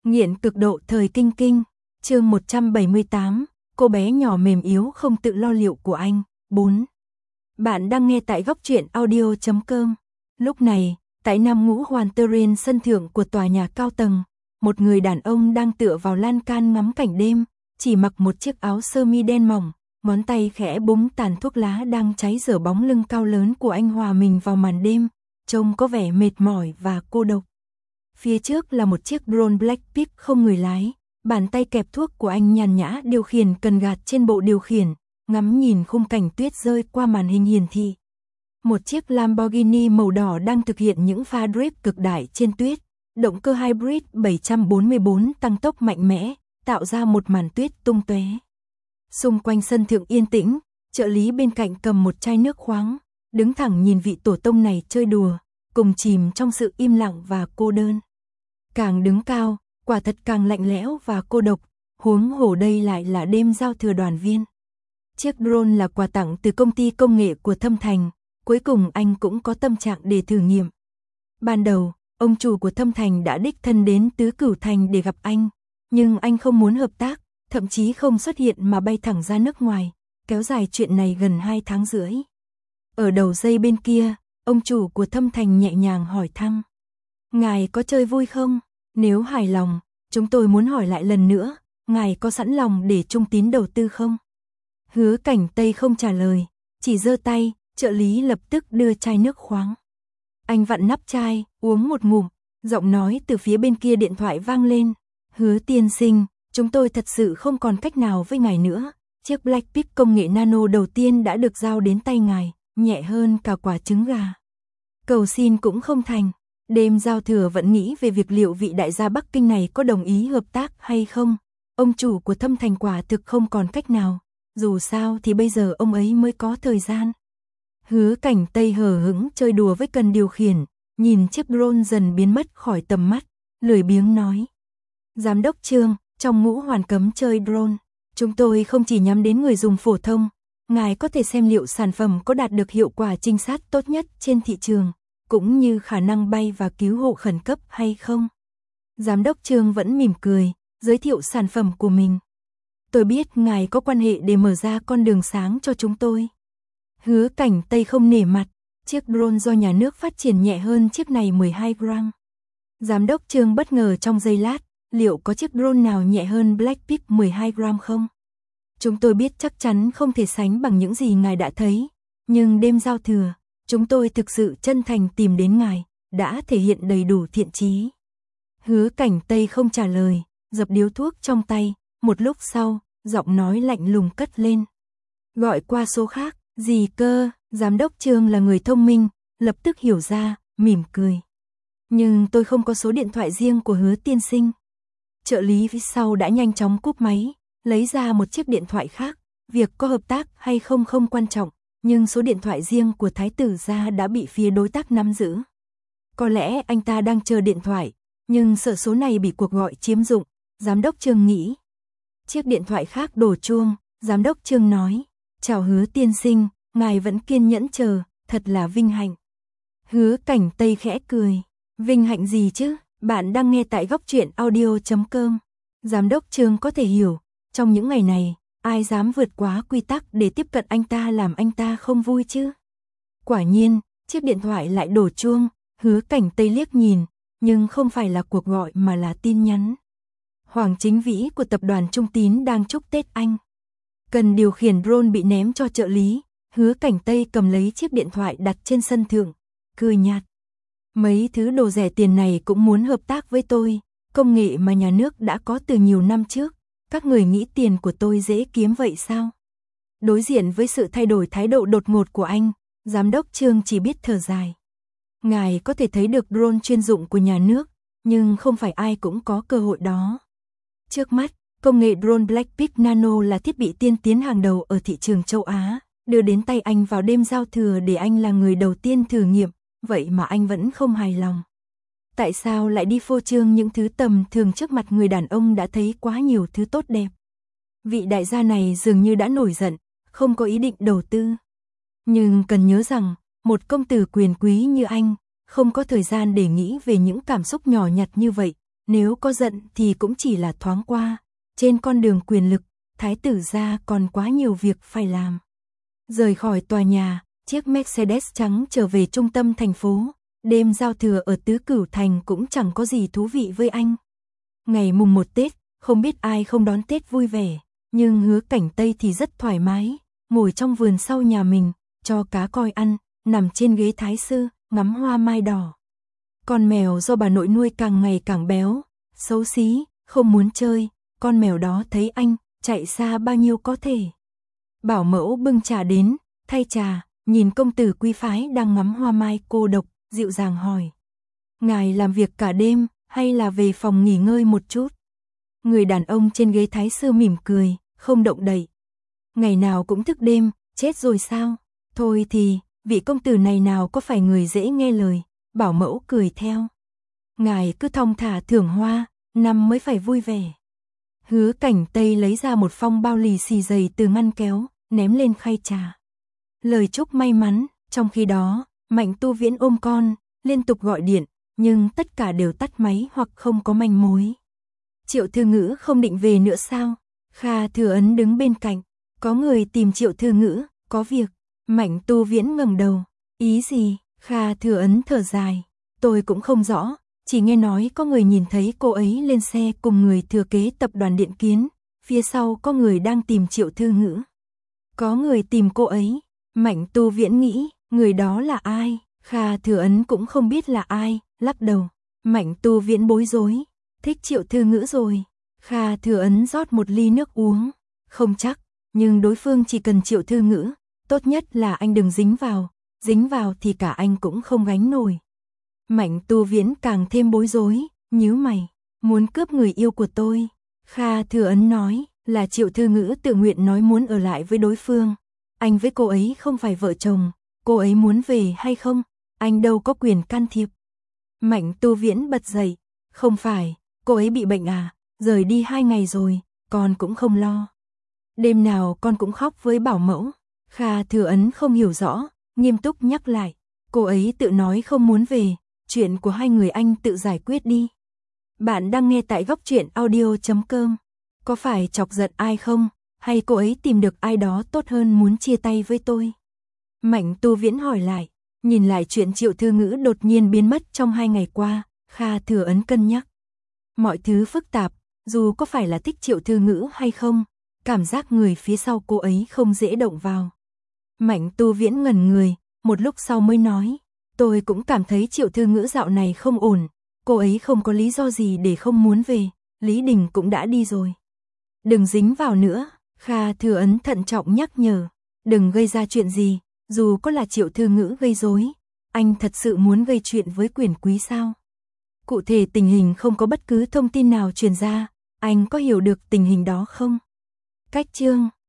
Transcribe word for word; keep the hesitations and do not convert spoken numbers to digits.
Nghiện cực độ thời kinh kinh, chương một trăm bảy mươi tám, cô bé nhỏ mềm yếu không tự lo liệu của anh, bốn. Bạn đang nghe tại góc truyện audio chấm com. Lúc này, tại Nam Ngũ Hoàn Terrain sân thượng của tòa nhà cao tầng, một người đàn ông đang tựa vào lan can ngắm cảnh đêm, chỉ mặc một chiếc áo sơ mi đen mỏng, ngón tay khẽ búng tàn thuốc lá đang cháy dở bóng lưng cao lớn của anh hòa mình vào màn đêm, trông có vẻ mệt mỏi và cô độc. Phía trước là một chiếc drone Blackpink không người lái, bàn tay kẹp thuốc của anh nhàn nhã điều khiển cần gạt trên bộ điều khiển, ngắm nhìn khung cảnh tuyết rơi qua màn hình hiển thị. Một chiếc Lamborghini màu đỏ đang thực hiện những pha drift cực đại trên tuyết, động cơ hybrid bảy trăm bốn mươi bốn tăng tốc mạnh mẽ, tạo ra một màn tuyết tung tóe. Xung quanh sân thượng yên tĩnh, trợ lý bên cạnh cầm một chai nước khoáng, đứng thẳng nhìn vị tổ tông này chơi đùa, cùng chìm trong sự im lặng và cô đơn. Càng đứng cao, quả thật càng lạnh lẽo và cô độc, huống hồ đây lại là đêm giao thừa đoàn viên. Chiếc drone là quà tặng từ công ty công nghệ của Thâm Thành, cuối cùng anh cũng có tâm trạng để thử nghiệm. Ban đầu, ông chủ của Thâm Thành đã đích thân đến Tứ Cửu Thành để gặp anh, nhưng anh không muốn hợp tác, thậm chí không xuất hiện mà bay thẳng ra nước ngoài, kéo dài chuyện này gần hai tháng rưỡi. Ở đầu dây bên kia, ông chủ của Thâm Thành nhẹ nhàng hỏi thăm. Ngài có chơi vui không? Nếu hài lòng, chúng tôi muốn hỏi lại lần nữa, ngài có sẵn lòng để Trung Tín đầu tư không? Hứa Cảnh Tây không trả lời, chỉ giơ tay, trợ lý lập tức đưa chai nước khoáng. Anh vặn nắp chai, uống một ngụm, giọng nói từ phía bên kia điện thoại vang lên. Hứa tiên sinh, chúng tôi thật sự không còn cách nào với ngài nữa. Chiếc Blackpink công nghệ nano đầu tiên đã được giao đến tay ngài, nhẹ hơn cả quả trứng gà. Cầu xin cũng không thành. Đêm giao thừa vẫn nghĩ về việc liệu vị đại gia Bắc Kinh này có đồng ý hợp tác hay không. Ông chủ của Thâm Thành quả thực không còn cách nào. Dù sao thì bây giờ ông ấy mới có thời gian. Hứa Cảnh Tây hờ hững chơi đùa với cần điều khiển, nhìn chiếc drone dần biến mất khỏi tầm mắt, lười biếng nói. Giám đốc Trương, trong Ngũ Hoàn cấm chơi drone, chúng tôi không chỉ nhắm đến người dùng phổ thông, ngài có thể xem liệu sản phẩm có đạt được hiệu quả trinh sát tốt nhất trên thị trường, cũng như khả năng bay và cứu hộ khẩn cấp hay không. Giám đốc Trương vẫn mỉm cười, giới thiệu sản phẩm của mình. Tôi biết ngài có quan hệ để mở ra con đường sáng cho chúng tôi. Hứa Cảnh Tây không nể mặt, chiếc drone do nhà nước phát triển nhẹ hơn chiếc này mười hai gram. Giám đốc Trương bất ngờ trong giây lát, liệu có chiếc drone nào nhẹ hơn Blackpink mười hai gram không? Chúng tôi biết chắc chắn không thể sánh bằng những gì ngài đã thấy, nhưng đêm giao thừa, chúng tôi thực sự chân thành tìm đến ngài, đã thể hiện đầy đủ thiện chí. Hứa Cảnh Tây không trả lời, dập điếu thuốc trong tay, một lúc sau, giọng nói lạnh lùng cất lên. Gọi qua số khác, gì cơ? Giám đốc Trương là người thông minh, lập tức hiểu ra, mỉm cười. Nhưng tôi không có số điện thoại riêng của Hứa tiên sinh. Trợ lý phía sau đã nhanh chóng cúp máy, lấy ra một chiếc điện thoại khác, việc có hợp tác hay không không quan trọng, nhưng số điện thoại riêng của thái tử gia đã bị phía đối tác nắm giữ. Có lẽ anh ta đang chờ điện thoại, nhưng sợ số này bị cuộc gọi chiếm dụng, giám đốc Trương nghĩ. Chiếc điện thoại khác đổ chuông, giám đốc Trương nói, chào Hứa tiên sinh, ngài vẫn kiên nhẫn chờ, thật là vinh hạnh. Hứa Cảnh Tây khẽ cười, vinh hạnh gì chứ, bạn đang nghe tại góc truyện audio chấm com. Giám đốc Trương có thể hiểu, trong những ngày này, ai dám vượt quá quy tắc để tiếp cận anh ta làm anh ta không vui chứ. Quả nhiên, chiếc điện thoại lại đổ chuông, Hứa Cảnh Tây liếc nhìn, nhưng không phải là cuộc gọi mà là tin nhắn. Hoàng Chính Vĩ của tập đoàn Trung Tín đang chúc Tết anh. Cần điều khiển drone bị ném cho trợ lý, Hứa Cảnh Tây cầm lấy chiếc điện thoại đặt trên sân thượng, cười nhạt. Mấy thứ đồ rẻ tiền này cũng muốn hợp tác với tôi, công nghệ mà nhà nước đã có từ nhiều năm trước, các người nghĩ tiền của tôi dễ kiếm vậy sao? Đối diện với sự thay đổi thái độ đột ngột của anh, giám đốc Trương chỉ biết thở dài. Ngài có thể thấy được drone chuyên dụng của nhà nước, nhưng không phải ai cũng có cơ hội đó. Trước mắt, công nghệ drone Blackpink Nano là thiết bị tiên tiến hàng đầu ở thị trường châu Á, đưa đến tay anh vào đêm giao thừa để anh là người đầu tiên thử nghiệm, vậy mà anh vẫn không hài lòng. Tại sao lại đi phô trương những thứ tầm thường trước mặt người đàn ông đã thấy quá nhiều thứ tốt đẹp? Vị đại gia này dường như đã nổi giận, không có ý định đầu tư. Nhưng cần nhớ rằng, một công tử quyền quý như anh, không có thời gian để nghĩ về những cảm xúc nhỏ nhặt như vậy, nếu có giận thì cũng chỉ là thoáng qua. Trên con đường quyền lực, thái tử gia còn quá nhiều việc phải làm. Rời khỏi tòa nhà, chiếc Mercedes trắng trở về trung tâm thành phố. Đêm giao thừa ở Tứ Cửu Thành cũng chẳng có gì thú vị với anh. Ngày mùng một Tết, không biết ai không đón Tết vui vẻ, nhưng Hứa Cảnh Tây thì rất thoải mái, ngồi trong vườn sau nhà mình, cho cá coi ăn, nằm trên ghế thái sư, ngắm hoa mai đỏ. Con mèo do bà nội nuôi càng ngày càng béo, xấu xí, không muốn chơi, con mèo đó thấy anh, chạy xa bao nhiêu có thể. Bảo mẫu bưng trà đến, thay trà, nhìn công tử quý phái đang ngắm hoa mai cô độc, dịu dàng hỏi. Ngài làm việc cả đêm, hay là về phòng nghỉ ngơi một chút? Người đàn ông trên ghế thái sư mỉm cười, không động đậy. Ngày nào cũng thức đêm, chết rồi sao? Thôi thì, vị công tử này nào có phải người dễ nghe lời, bảo mẫu cười theo. Ngài cứ thong thả thưởng hoa, năm mới phải vui vẻ. Hứa Cảnh Tây lấy ra một phong bao lì xì dày từ ngăn kéo, ném lên khay trà. Lời chúc may mắn, trong khi đó, Mạnh Tu Viễn ôm con, liên tục gọi điện, nhưng tất cả đều tắt máy hoặc không có manh mối. Triệu Thư Ngữ không định về nữa sao? Kha Thừa Ấn đứng bên cạnh, có người tìm Triệu Thư Ngữ, có việc. Mạnh Tu Viễn ngẩng đầu, ý gì? Kha Thừa Ấn thở dài, tôi cũng không rõ, chỉ nghe nói có người nhìn thấy cô ấy lên xe cùng người thừa kế tập đoàn Điện Kiến, phía sau có người đang tìm Triệu Thư Ngữ. Có người tìm cô ấy, Mạnh Tu Viễn nghĩ, người đó là ai? Kha Thừa Ấn cũng không biết là ai, lắc đầu. Mạnh Tu Viễn bối rối, thích Triệu Thư Ngữ rồi. Kha Thừa Ấn rót một ly nước uống, không chắc, nhưng đối phương chỉ cần Triệu Thư Ngữ, tốt nhất là anh đừng dính vào, dính vào thì cả anh cũng không gánh nổi. Mạnh Tu Viễn càng thêm bối rối, nhíu mày, muốn cướp người yêu của tôi. Kha Thừa Ấn nói, là Triệu Thư Ngữ tự nguyện nói muốn ở lại với đối phương. Anh với cô ấy không phải vợ chồng, cô ấy muốn về hay không, anh đâu có quyền can thiệp. Mạnh Tu Viễn bật dậy, không phải, cô ấy bị bệnh à, rời đi hai ngày rồi, con cũng không lo. Đêm nào con cũng khóc với bảo mẫu. Kha Thừa Ấn không hiểu rõ, nghiêm túc nhắc lại, cô ấy tự nói không muốn về, chuyện của hai người anh tự giải quyết đi. Bạn đang nghe tại góc truyện audio chấm com. Có phải chọc giận ai không, hay cô ấy tìm được ai đó tốt hơn muốn chia tay với tôi? Mạnh Tu Viễn hỏi lại, nhìn lại chuyện Triệu Thư Ngữ đột nhiên biến mất trong hai ngày qua, Kha Thừa Ấn cân nhắc. Mọi thứ phức tạp, dù có phải là thích Triệu Thư Ngữ hay không, cảm giác người phía sau cô ấy không dễ động vào. Mạnh Tu Viễn ngẩn người, một lúc sau mới nói, tôi cũng cảm thấy Triệu Thư Ngữ dạo này không ổn, cô ấy không có lý do gì để không muốn về, Lý Đình cũng đã đi rồi. Đừng dính vào nữa, Kha Thừa Ấn thận trọng nhắc nhở, đừng gây ra chuyện gì, dù có là Triệu Thư Ngữ gây rối, anh thật sự muốn gây chuyện với quyền quý sao? Cụ thể tình hình không có bất cứ thông tin nào truyền ra, anh có hiểu được tình hình đó không? Cách chương